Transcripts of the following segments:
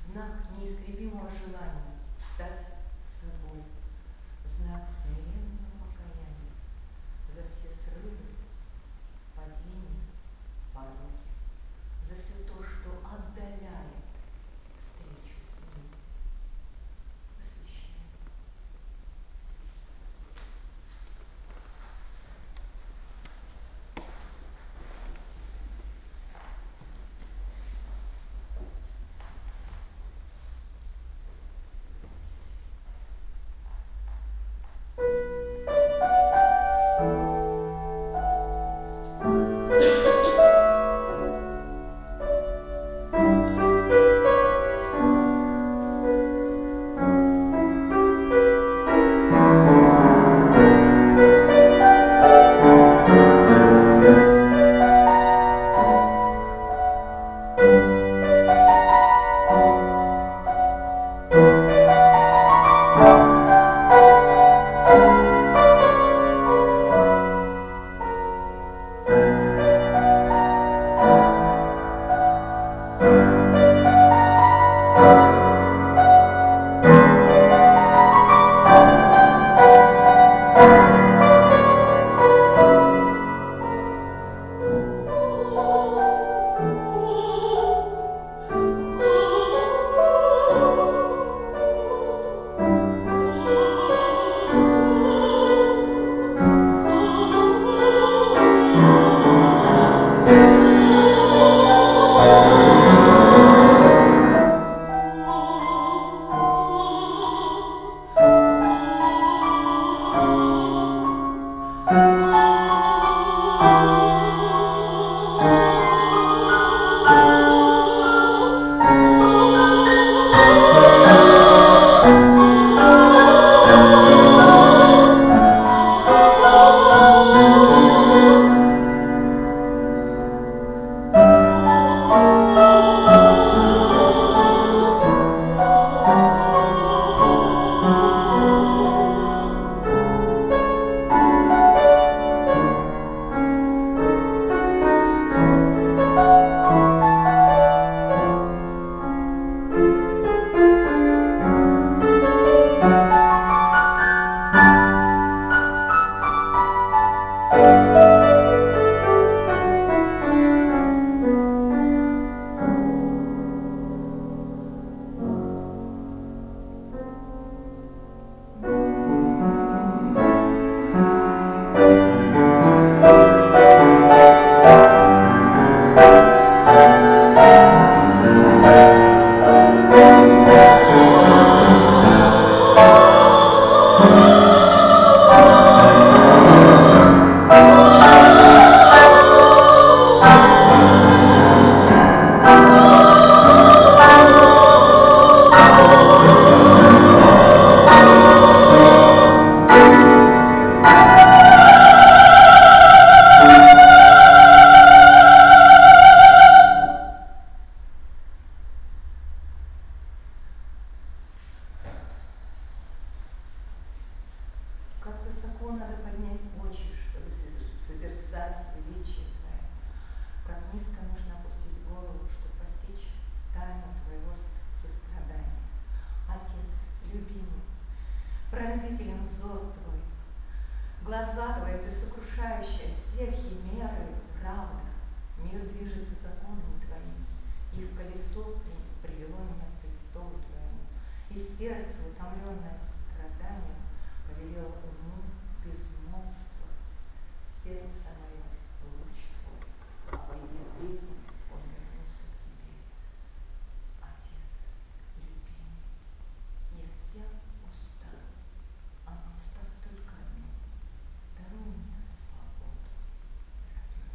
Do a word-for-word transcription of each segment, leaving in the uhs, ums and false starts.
знак неистребимого желания стать собой, знак смиренного покаяния за все срывы, падения, пороки, за все то, что отдаляет встречу с ним. Посвящаю. Пронзителен взор твой, глаза твои, ты сокрушающая все химеры, правда. Мир движется законом твоим, их колесо привело меня к престолу твоему, и сердце, утомленное страданием, повелело уму безмолвствовать. Сердце мое, луч твой, обойди призму, он вернулся к тебе. Отец, любимый, я вся устала, а устав только одно. Даруй мне свободу, родной.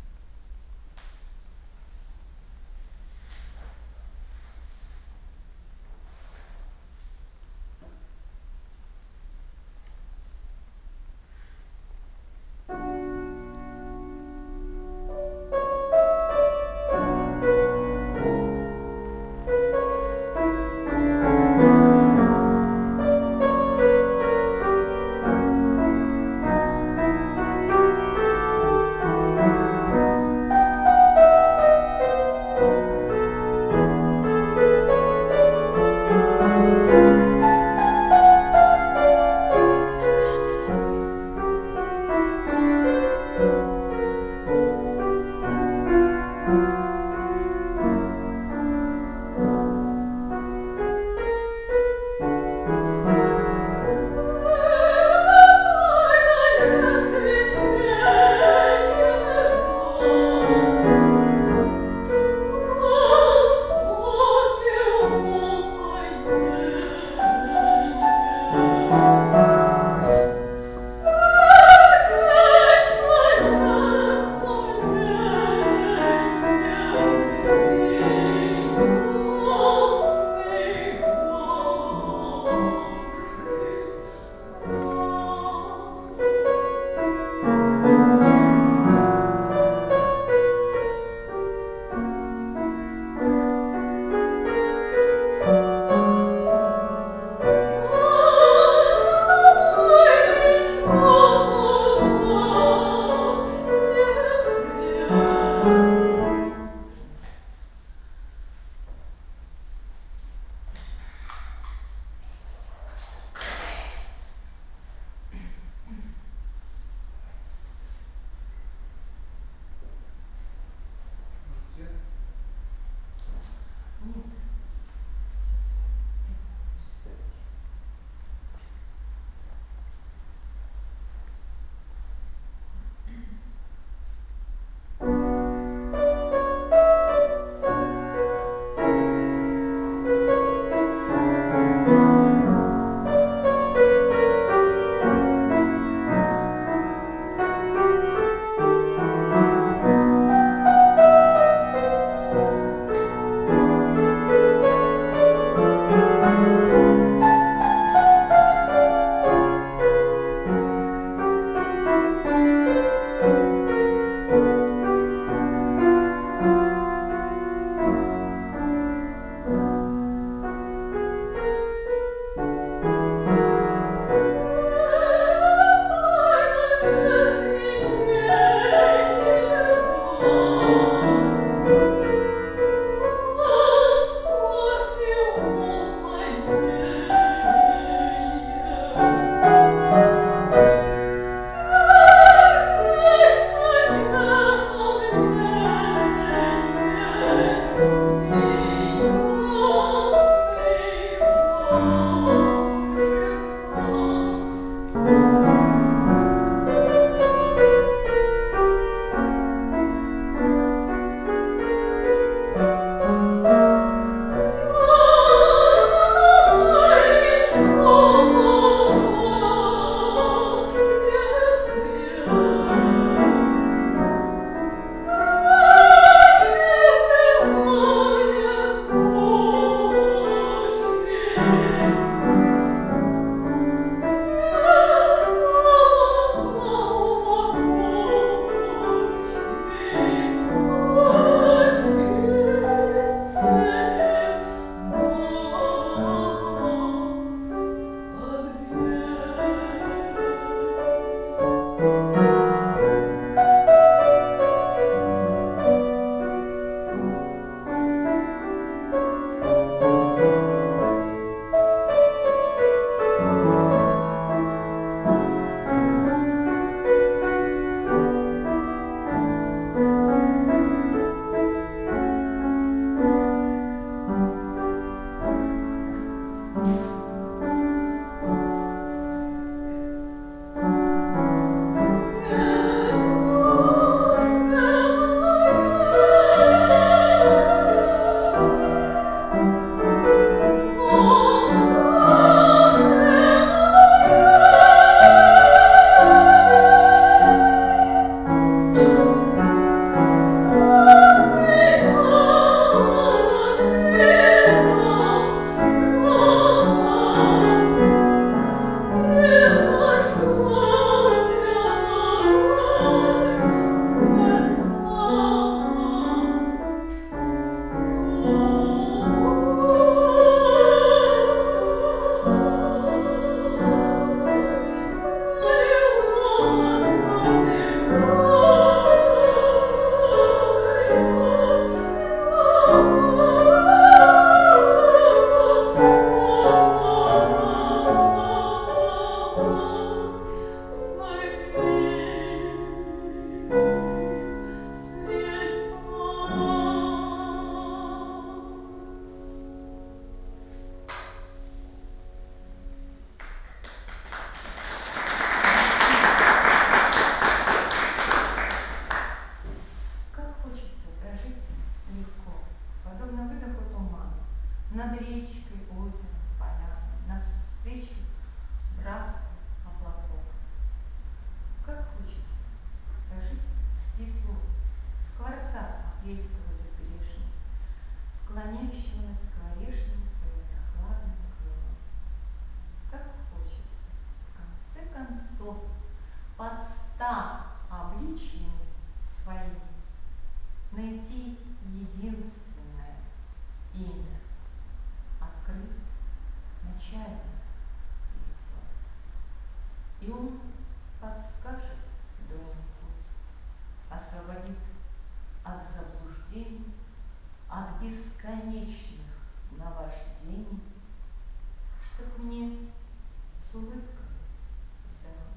навстречу братству облаков. Как хочется жить светло, скворца апрельского безгрешного, склоняющего над скворечным своим прохладным крылом. Как хочется, в конце концов, под ста обличьями своими найти единственное имя, открыть начальное лицо. И он подскажет Дуне путь, освободит от заблуждений, от бесконечных наваждений, чтоб мне с улыбкой вздохнуть.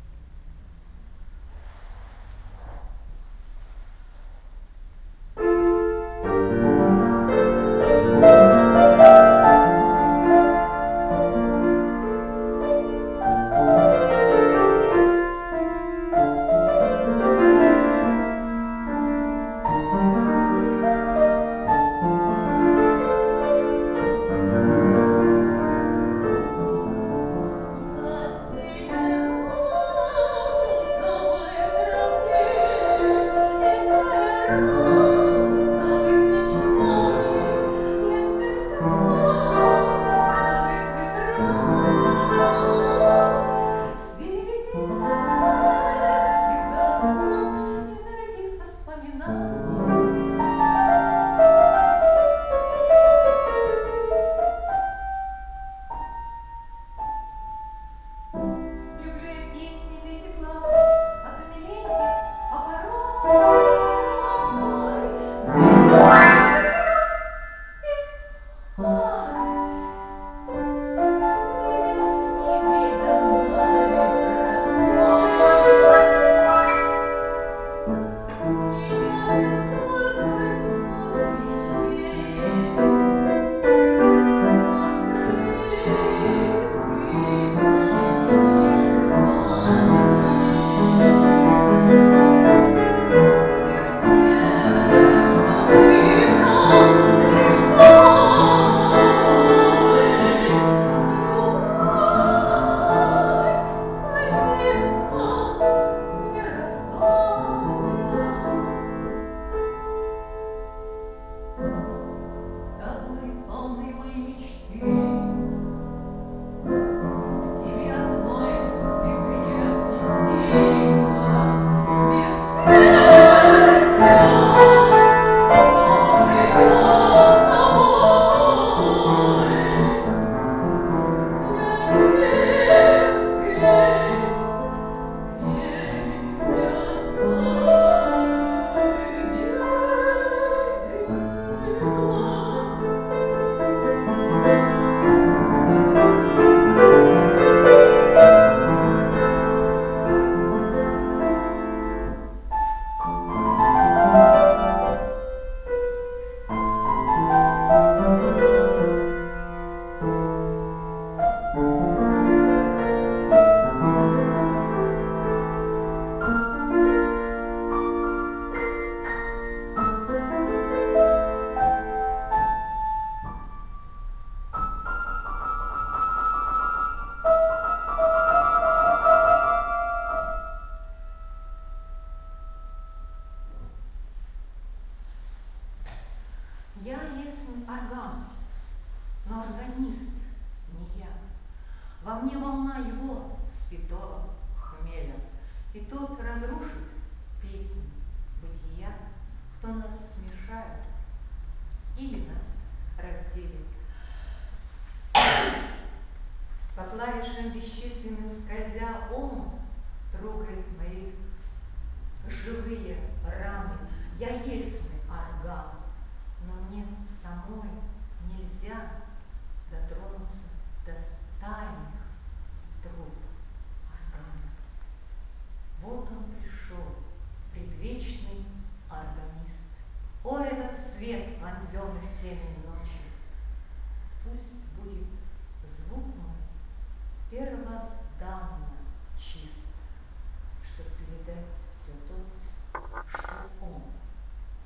Я есть орган, но органист не я. Во мне волна его спитого хмеля, и тот разрушит песню бытия, кто нас смешает или нас разделит. По клавишам бесчисленным скользя, он трогает мои живые раны. Я есть орган, но мне самой нельзя дотронуться до тайных труб органа. Вот он пришел, предвечный органист. О, этот свет, вонзенный в темень ночи! Пусть будет звук мой первозданно чист, чтоб передать все то, что он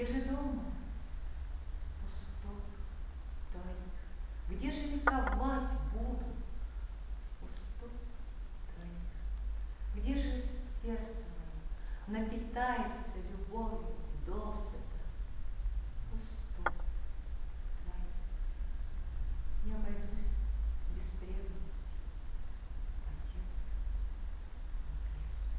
Где же дома пустот твоих? Где же ликовать буду пустот твоих? Где же сердце мое напитается любовью досыта пустот твоих? Не обойдусь без преданности, Отец Небесный.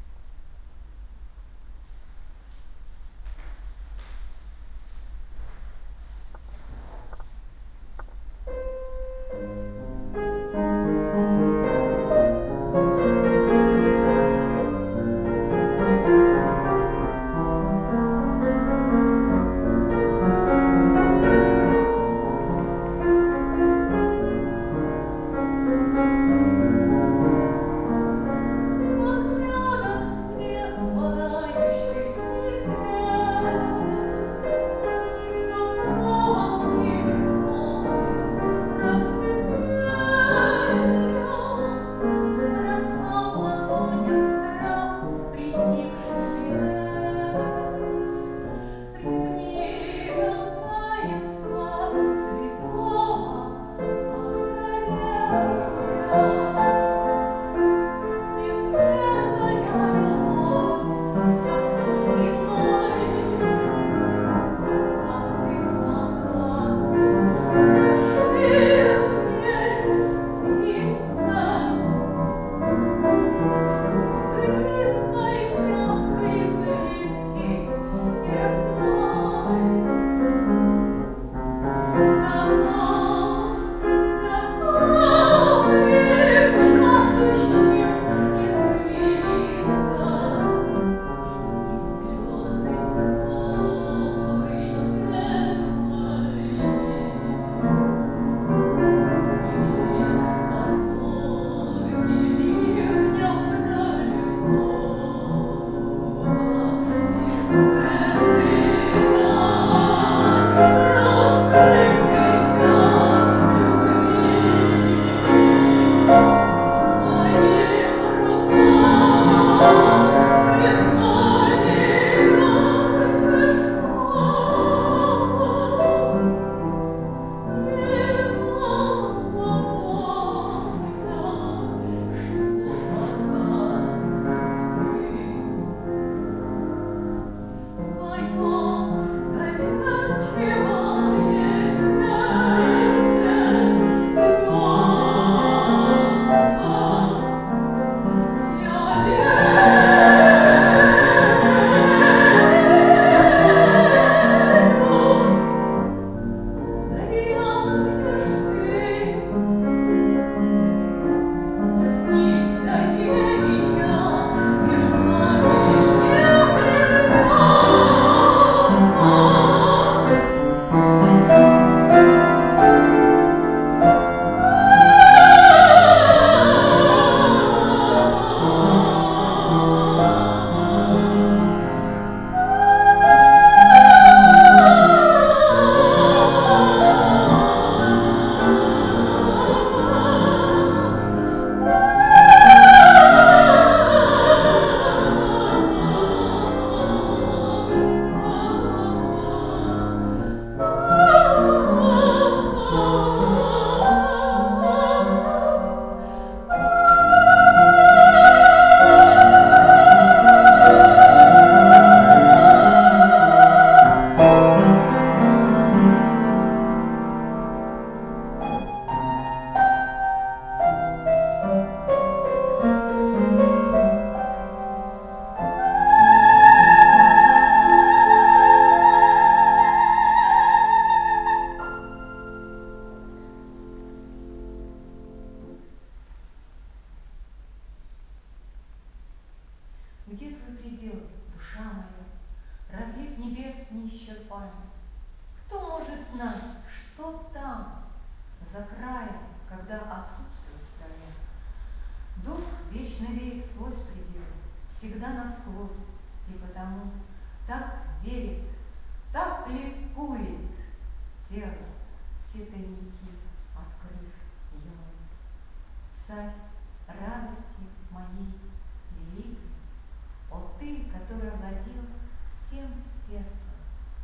Где твой предел, душа моя, разлив небес неисчерпаемый? Кто может знать, что там, за краем, когда отсутствует края? Дух вечно веет сквозь предел, всегда насквозь, и потому так верит, так ликует тело, все тайники открыв ему. Царь радости моей великой, о ты, который овладел всем сердцем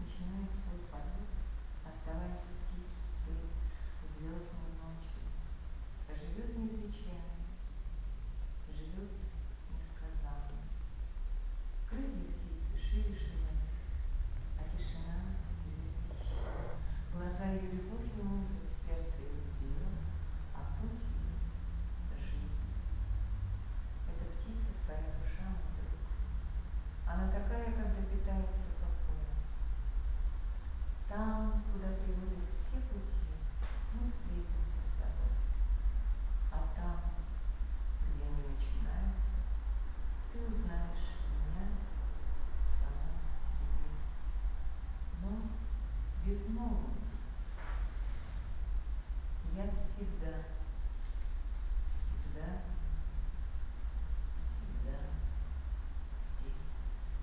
начинает свой полет, оставаясь птицей звездной ночью. Живет неизреченно, живет несказанно. Крылья птицы шире ширины, а тишина ее пища. Глаза ее любовь и мудрость, сердце ее удивлен, а путь ее жизнь. Эта птица твоя душа, мой друг. Она такая, когда питается покоем. Там, куда приводят все пути, мы встретимся с тобой. А там, где они начинаются, ты узнаешь меня в самом себе. Но безмолвно я всегда, всегда, всегда здесь.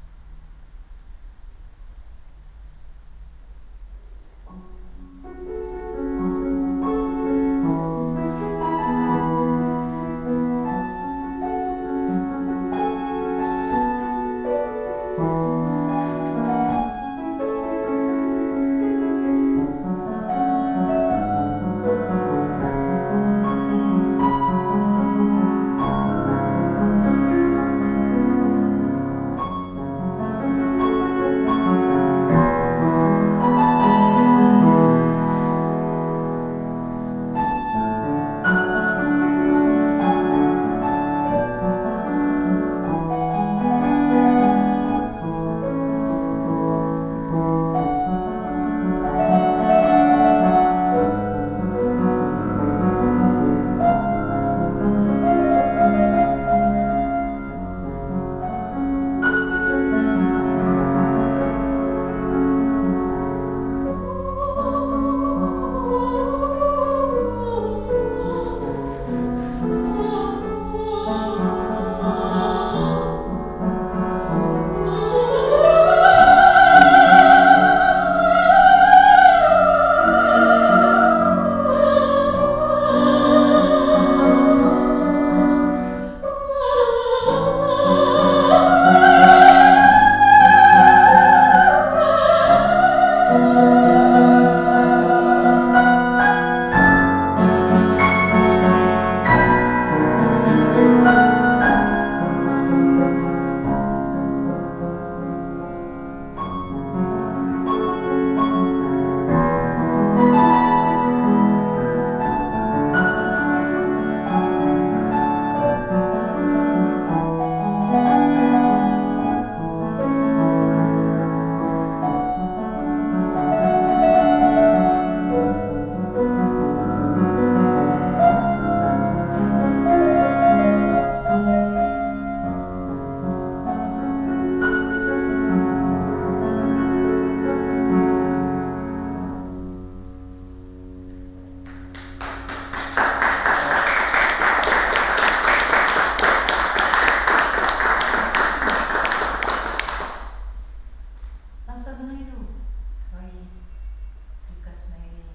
Осознаю твои прикосновения,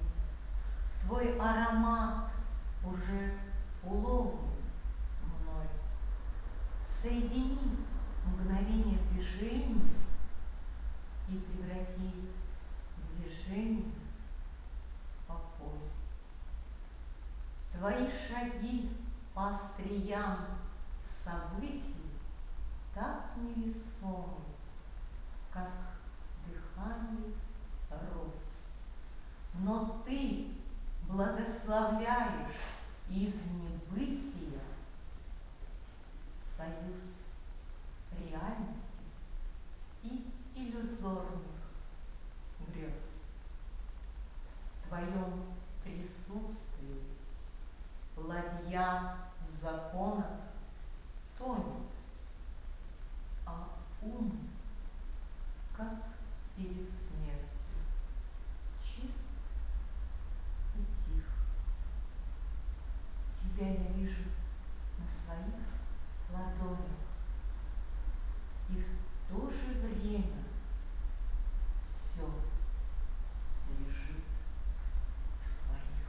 твой аромат уже уловлен мной. Соедини мгновение движения и преврати движение в покой. Твои шаги по остриям событий так невесомы, как дыхание роз. Но ты благословляешь из небытия союз реальности и иллюзорных грез. В твоем присутствии ладья законов тонет, а ум, как перед смертью, чист и тих. Тебя я вижу на своих ладонях, и в то же время все лежит в твоих.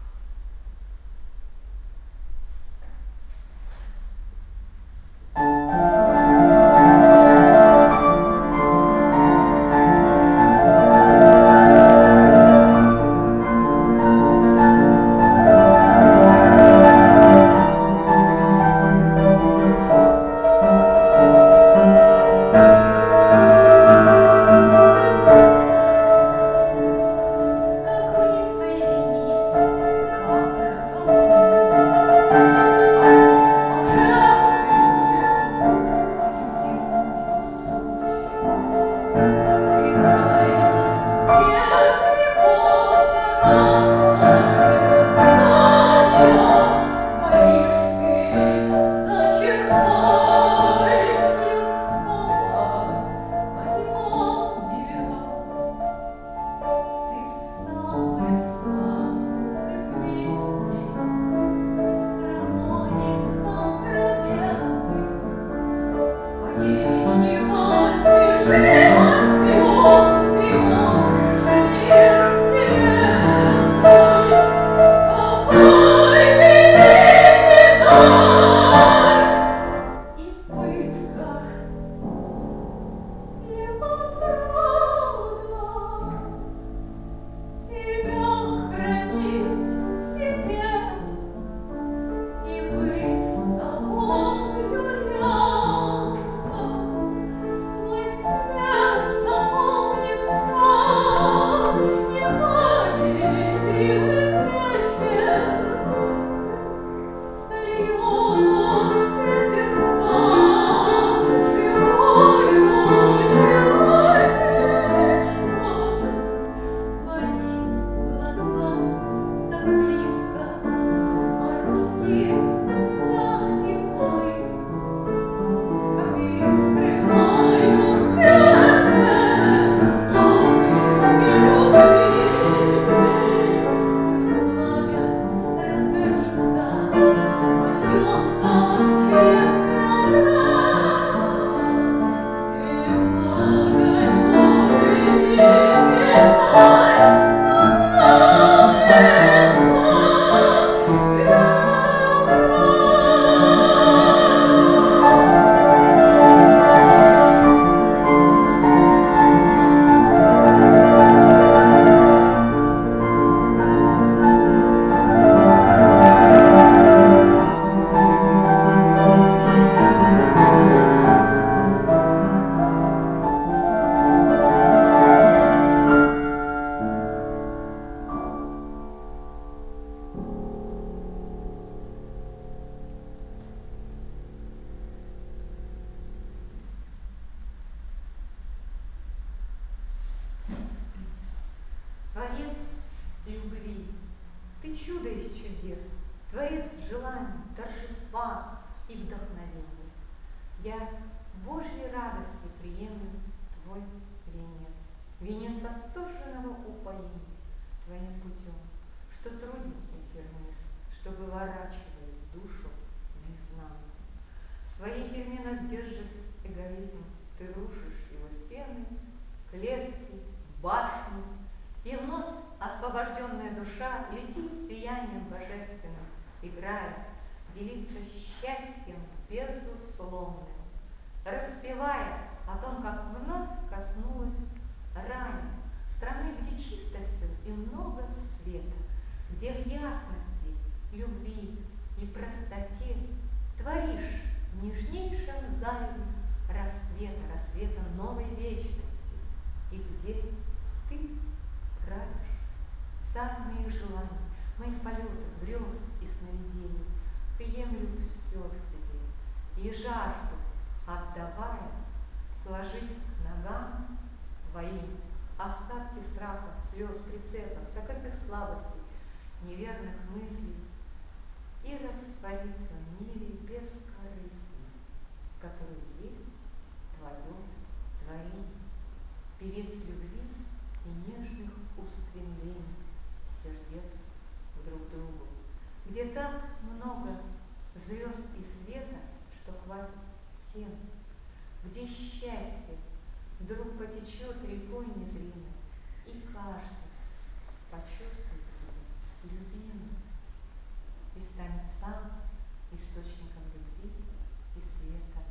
Ты чудо из чудес, творец желаний, торжества и вдохновения. Я Божьей радости приемлю Твой венец, венец восторженного упоения Твоим путем, что труден и тернист, что выворачивает душу наизнанку. В своей тюрьме нас держит эгоизм, ты рушишь его стены, клетки, башни, и вновь освобожденная душа летит сиянием божественным, играет, делится счастьем безусловным, распевая о том, как вновь коснулась рая, страны, где чисто все и много света, где в ясности, любви и простоте творишь в нежнейшем зале рассвета, рассвета новой вечности, и где ты правишь. Царь моих желаний, моих полетов, грез и сновидений, приемлю все в тебе и жажду, отдавая, сложить к ногам твоим остатки страхов, слез, прицепов, сокрытых слабостей, неверных мыслей и раствориться в мире бескорыстном, который есть твое творение, певец любви и нежных устремлений сердец друг к другу, где так много звезд и света, что хватит всем, где счастье вдруг потечет рекой незримой, и каждый почувствует себя любимым и станет сам источником любви и света.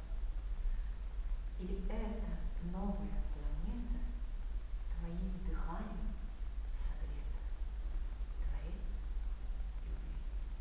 И эта новая планета твоим дыханием согрета, Творец любви.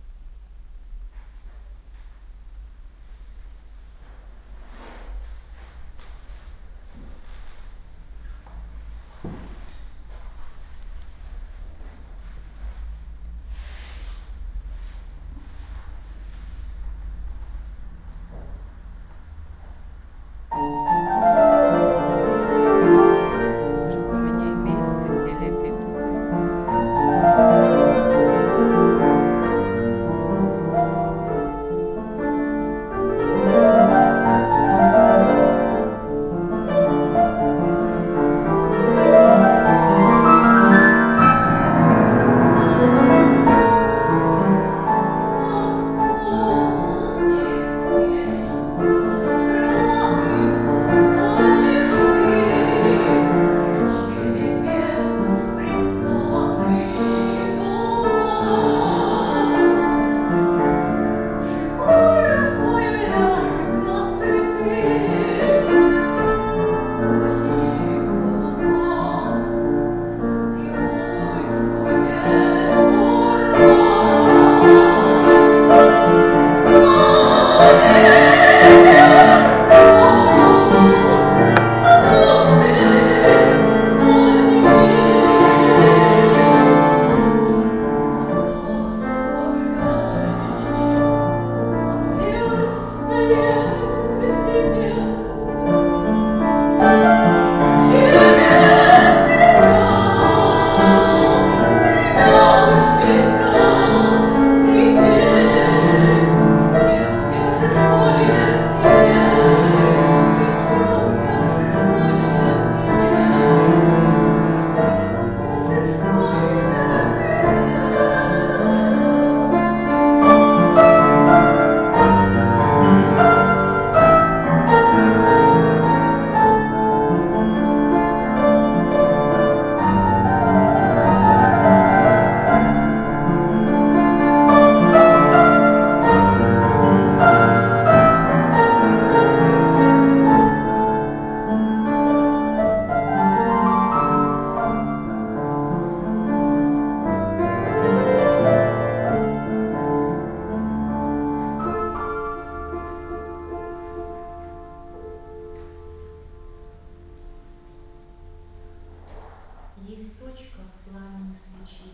Есть точка в пламени свечи,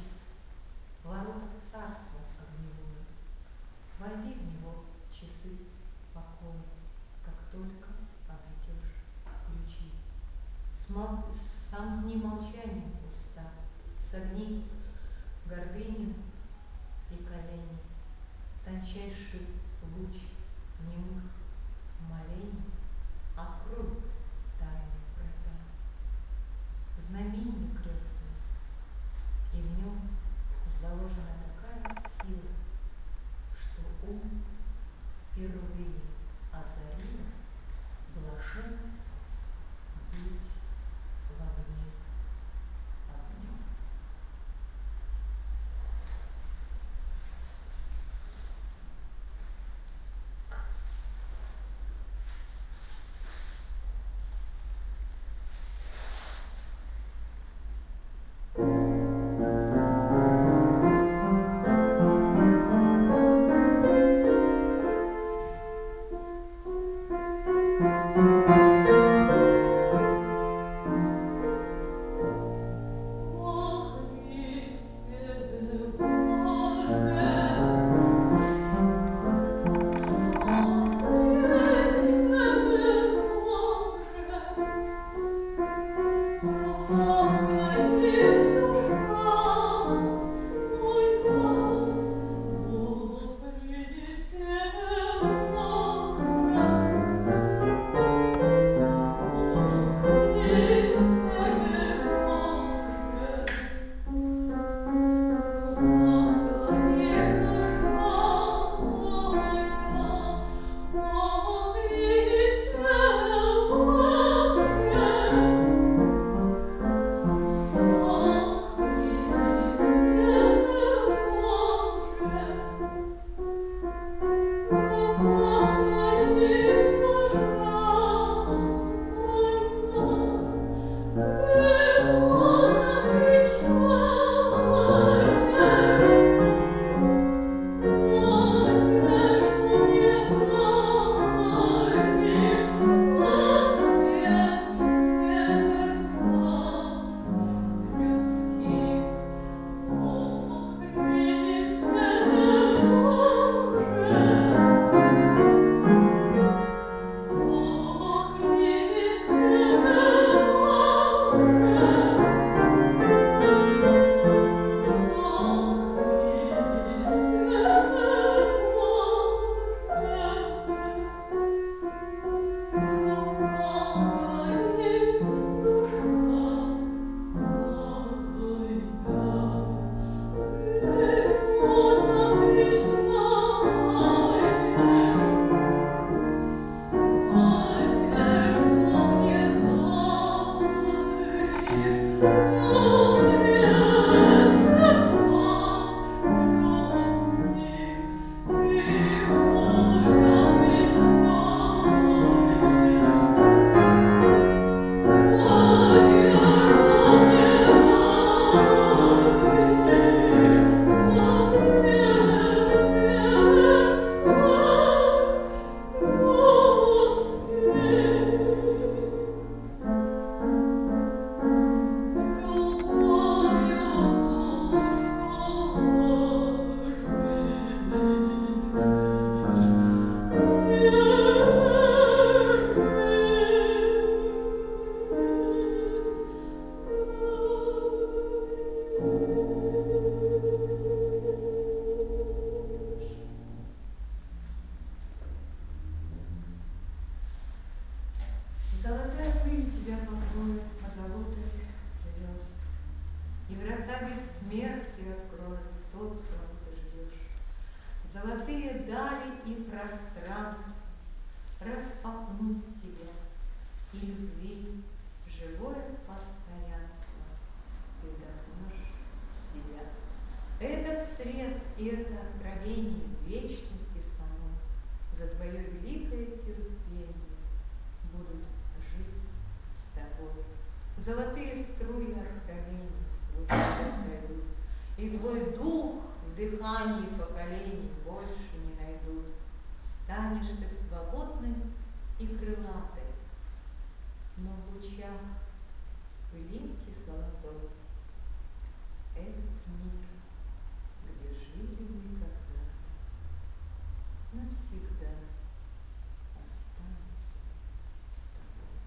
ворота царства огневое. Войди в него часы покоя, как только обретешь ключи. Смол... Сомкни молчанием уста, согни гордыню и колени, тончайший луч немых молений откроет тайны врата. Знамение крестное, и в нем заложена такая сила, что ум впервые озарила блаженство быть в огне огнем. Золотая пыль тебя покроет позолотой звезд, и врата бессмертия откроет тот, кого ты ждешь. Золотые дали и пространства распахнут тебя, и любви в живое постоянство ты вдохнешь в себя. Этот свет и это откровение вечности самой за твое великое терпение будут жить с тобой. Золотые струи откровений сквозь тебя пройдут, и твой дух в дыхании поколений больше не найдут. Станешь ты свободной и крылатой, но в лучах пылинки золотой этот мир, где жили мы когда-то, навсегда останется с тобой.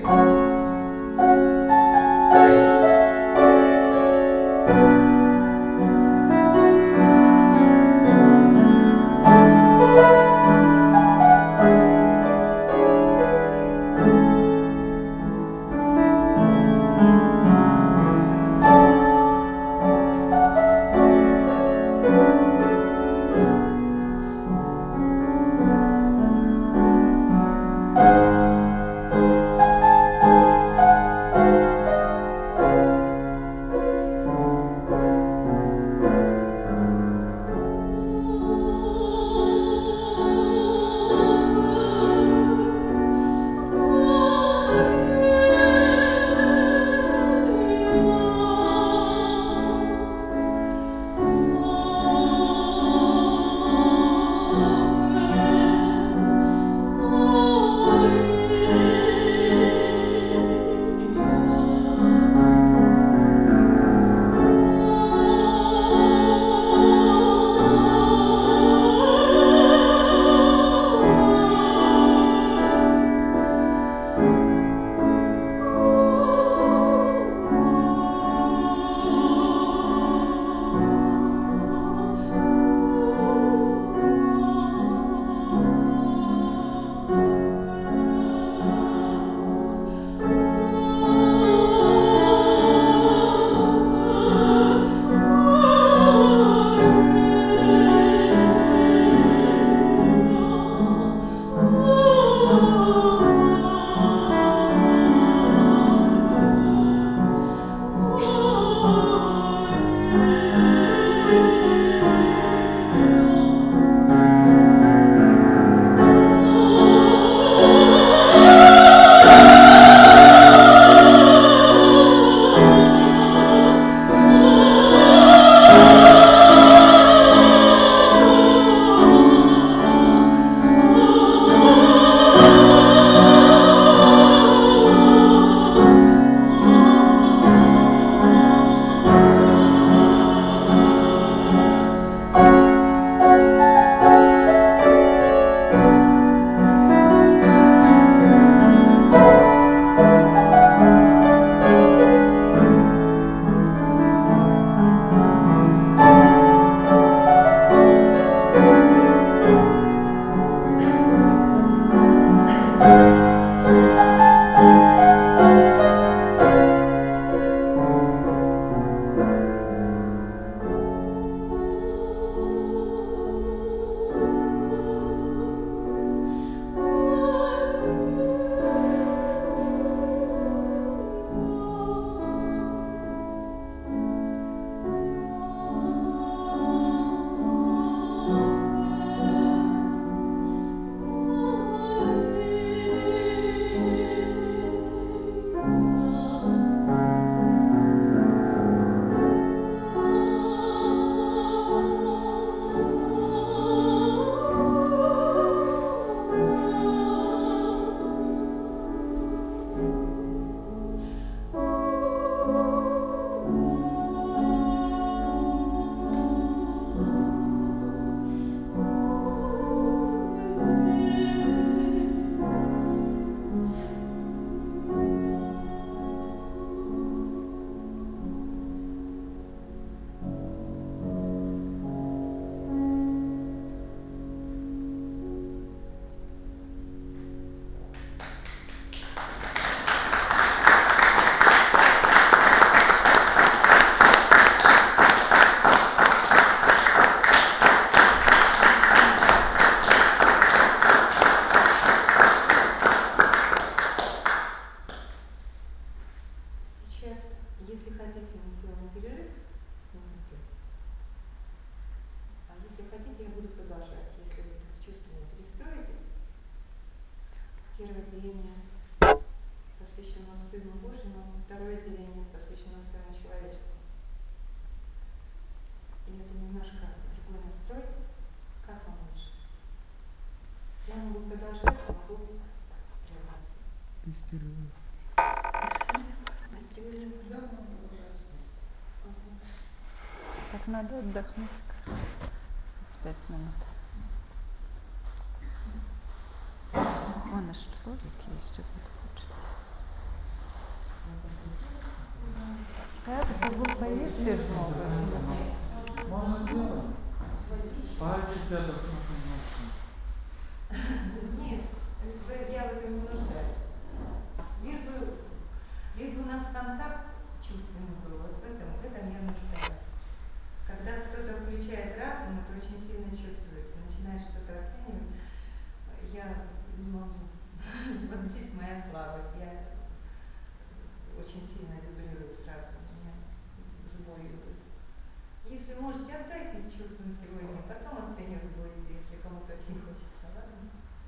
Первое деление посвящено Сыну Божьему, второе деление посвящено своему человечеству. И это немножко другой настрой. Как вам лучше? Я могу продолжать, а могу прерваться. Без перерыва. Без перерыва. Да, могу продолжать. Так надо отдохнуть пять минут. Вон наш человек есть, что тут хочется. Это как будто поесть много. Можно сделать. Пальчик этот ножку. Нет, я в этом не нуждаюсь. Лишь бы, лишь бы у нас контакт чувственный был, вот в этом, в этом я нуждаюсь. Когда кто-то включает разум, это очень сильно чувствуется. Начинаешь что-то оценивать, я не могу. Вот здесь моя слабость. Я очень сильно вибрирую сразу. У меня сбой идут. Если можете, отдайтесь чувствам сегодня, потом оценивать будете, если кому-то очень хочется, ладно?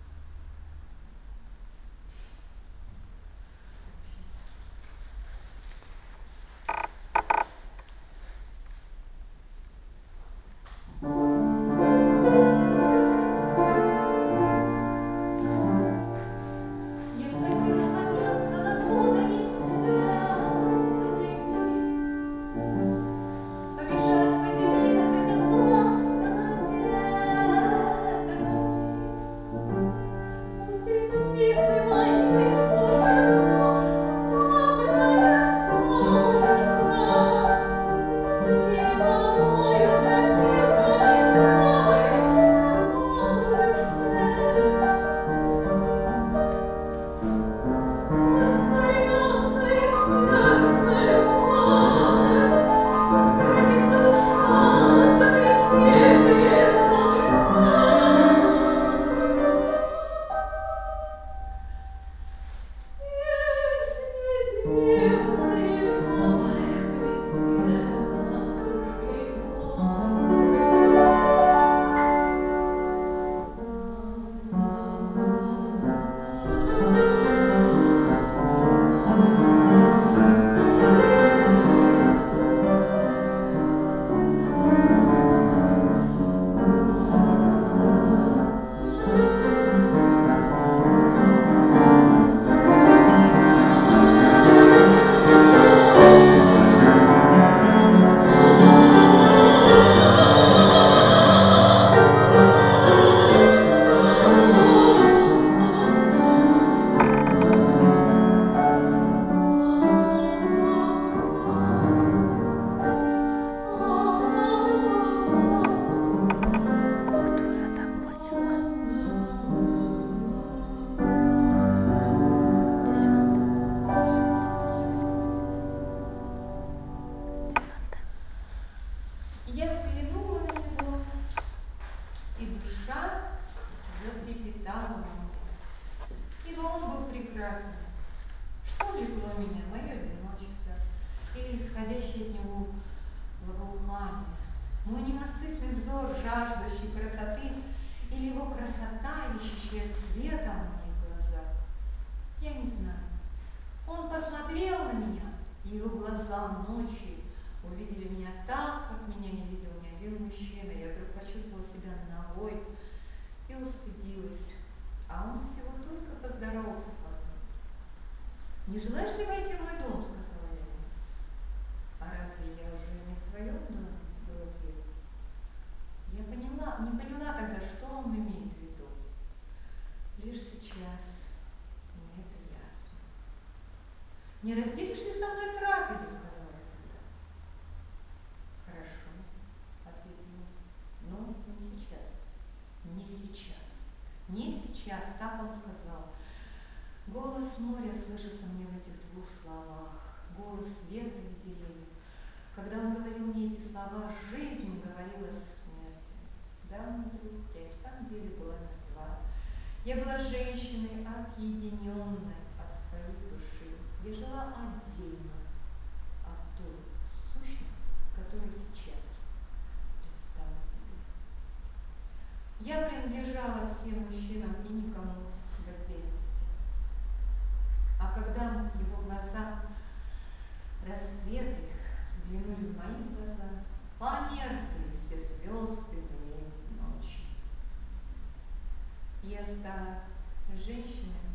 Я взглянула на него, и душа затрепетала в нем. Ибо он был прекрасен. Что влекло меня, мое одиночество, или исходящее от него благоухание, мой ненасытный взор, жаждущий красоты, или его красота, ищущая света в моих глазах? Я не знаю. Он посмотрел на меня, и его глаза ночи увидели меня так, как меня не видел ни один мужчина. Я вдруг почувствовала себя ногой и устыдилась. А он всего только поздоровался со мной. «Не желаешь ли войти в мой дом?» — сказала я ему. «А разве я уже не в твоем доме?» — был ответ. Я поняла, не поняла тогда, что он имеет в виду. Лишь сейчас мне это ясно. «Не разделишь ли со мной трапезу?» — сказала я тогда. «Хорошо», — ответил он, — «но не сейчас, не сейчас, не сейчас», — так он сказал. Голос моря слышится мне в этих двух словах, голос ветра и деревьев. Когда он говорил мне эти слова, жизнь говорила смерти. Да, мой друг, я и в самом деле была мертва. Я была женщиной, отъединенной от своей души. Я жила отдельно от той сущности, которая сейчас предстала тебе. Я принадлежала всем мужчинам и никому